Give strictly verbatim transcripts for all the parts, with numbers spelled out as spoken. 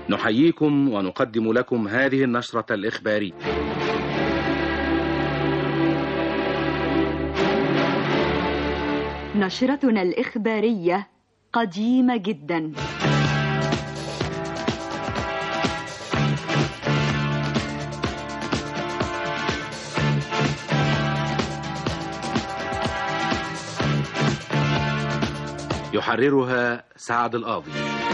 نحييكم ونقدم لكم هذه النشرة الإخبارية. نشرتنا الإخبارية قديمة جدا. يحررها سعد القاضي.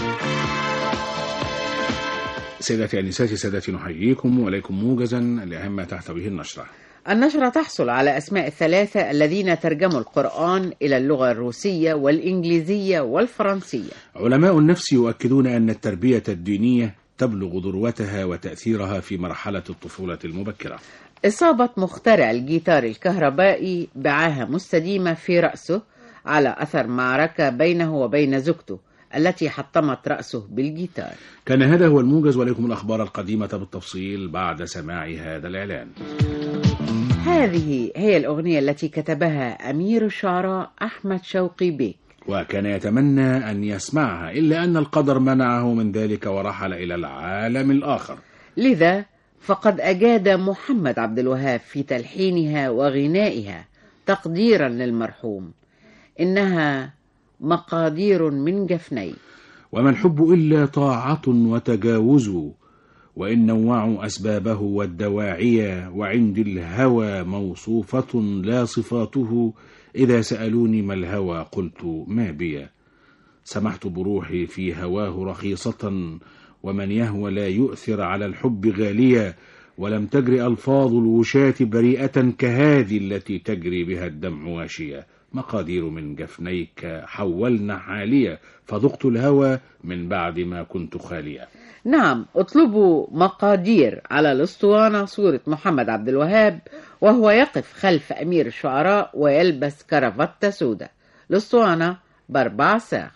سيداتي النساتي سادتي، نحييكم وإليكم موجزا لأهم ما تحتويه النشرة. النشرة تحصل على أسماء الثلاثة الذين ترجموا القرآن إلى اللغة الروسية والإنجليزية والفرنسية. علماء النفس يؤكدون أن التربية الدينية تبلغ ذروتها وتأثيرها في مرحلة الطفولة المبكرة. إصابة مخترع الجيتار الكهربائي بعاهة مستديمة في رأسه على أثر معركة بينه وبين زوجته التي حطمت رأسه بالجيتار. كان هذا هو الموجز، ولكم الأخبار القديمة بالتفصيل بعد سماع هذا الإعلان. هذه هي الأغنية التي كتبها أمير الشعراء أحمد شوقي بيك، وكان يتمنى أن يسمعها إلا أن القدر منعه من ذلك ورحل إلى العالم الآخر. لذا فقد أجاد محمد عبد الوهاب في تلحينها وغنائها تقديرا للمرحوم. إنها مقادير من جفني، وما الحب إلا طاعة وتجاوز، وإن نوعوا أسبابه والدواعي، وعند الهوى موصوفة لا صفاته، إذا سألوني ما الهوى قلت ما بي، سمحت بروحي في هواه رخيصة، ومن يهوى لا يؤثر على الحب غاليا، ولم تجري ألفاظ الوشاة بريئة كهذه التي تجري بها الدمع واشية، مقادير من جفنيك حولنا حالية، فذقت الهوى من بعد ما كنت خالية. نعم، اطلبوا مقادير على الاسطوانة صورة محمد عبد الوهاب وهو يقف خلف أمير الشعراء ويلبس كرافتة سوداء. الاسطوانة باربع ساخ.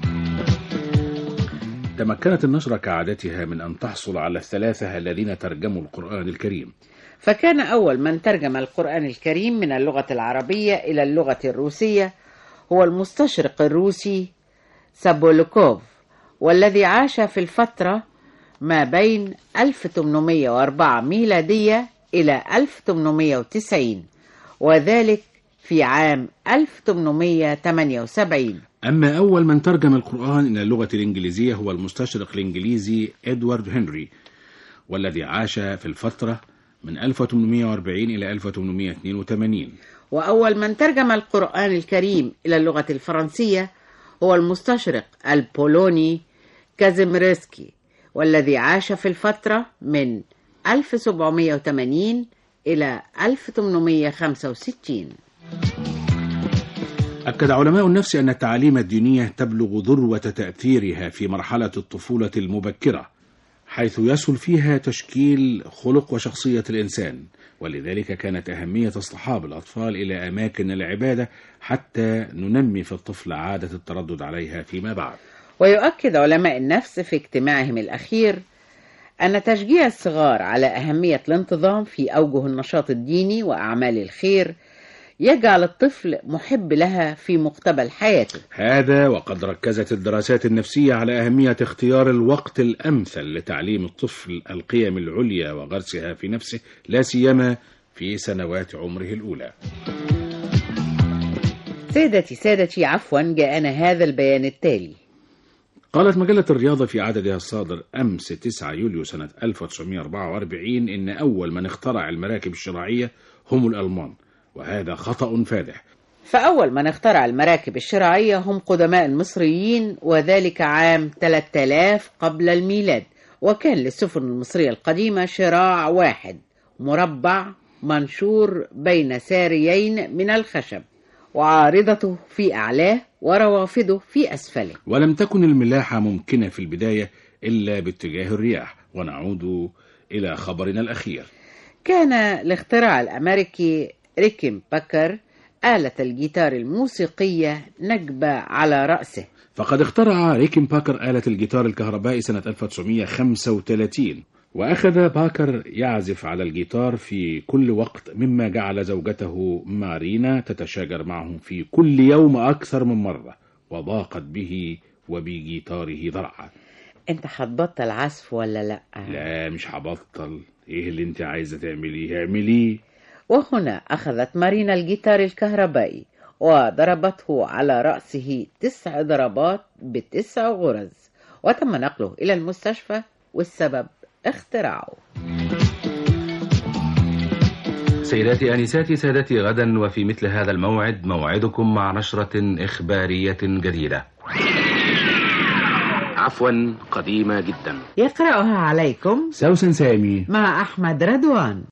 تمكنت النشرة كعادتها من أن تحصل على الثلاثة الذين ترجموا القرآن الكريم. فكان أول من ترجم القرآن الكريم من اللغة العربية إلى اللغة الروسية هو المستشرق الروسي سابولوكوف، والذي عاش في الفترة ما بين ألف وثمانمائة وأربعة ميلادية إلى ألف وثمانمائة وتسعين، وذلك في عام ألف وثمانمائة وثمانية وسبعين. أما أول من ترجم القرآن إلى اللغة الإنجليزية هو المستشرق الإنجليزي إدوارد هنري، والذي عاش في الفترة من ألف وثمانمائة وأربعين إلى ألف وثمانمائة واثنين وثمانين. وأول من ترجم القرآن الكريم إلى اللغة الفرنسية هو المستشرق البولوني كازيميرسكي، والذي عاش في الفترة من ألف وسبعمائة وثمانين إلى ألف وثمانمائة وخمسة وستين. أكد علماء النفس أن التعاليم الدينية تبلغ ذروة تأثيرها في مرحلة الطفولة المبكرة، حيث يسهل فيها تشكيل خلق وشخصية الإنسان، ولذلك كانت أهمية اصطحاب الأطفال إلى أماكن العبادة حتى ننمي في الطفل عادة التردد عليها فيما بعد. ويؤكد علماء النفس في اجتماعهم الأخير أن تشجيع الصغار على أهمية الانتظام في أوجه النشاط الديني وأعمال الخير يجعل الطفل محب لها في مقتبل حياته. هذا وقد ركزت الدراسات النفسية على أهمية اختيار الوقت الأمثل لتعليم الطفل القيم العليا وغرسها في نفسه، لا سيما في سنوات عمره الأولى. سيدتي سادتي، عفوا جاءنا هذا البيان التالي. قالت مجلة الرياضة في عددها الصادر أمس تسعة يوليو سنة ألف وتسعمائة وأربعة وأربعين إن أول من اخترع المراكب الشراعية هم الألمان، وهذا خطأ فادح. فأول من اخترع المراكب الشراعية هم قدماء المصريين، وذلك عام ثلاثة آلاف قبل الميلاد، وكان للسفن المصرية القديمة شراع واحد مربع منشور بين ساريين من الخشب، وعارضته في أعلاه وروافده في أسفله. ولم تكن الملاحة ممكنة في البداية إلا باتجاه الرياح. ونعود إلى خبرنا الأخير. كان الاختراع الأمريكي ريكن باكر آلة الجيتار الموسيقية نجبة على رأسه. فقد اخترع ريكن باكر آلة الجيتار الكهربائي سنة ألف وتسعمائة وخمسة وثلاثين، وأخذ باكر يعزف على الجيتار في كل وقت، مما جعل زوجته مارينا تتشاجر معه في كل يوم أكثر من مرة، وضاقت به وبجيتاره ذرعا. انت هتبطل عزف ولا لا؟ لا مش هبطل. ايه اللي انت عايزة تعمليه اعمليه. وهنا أخذت مارينا الجيتار الكهربائي وضربته على رأسه تسع ضربات بتسع غرز، وتم نقله إلى المستشفى، والسبب اختراعه. سيداتي آنساتي سادتي، غدا وفي مثل هذا الموعد موعدكم مع نشرة إخبارية جديدة، عفوا قديمة جدا، يقرأها عليكم سوسن سامي مع أحمد رضوان.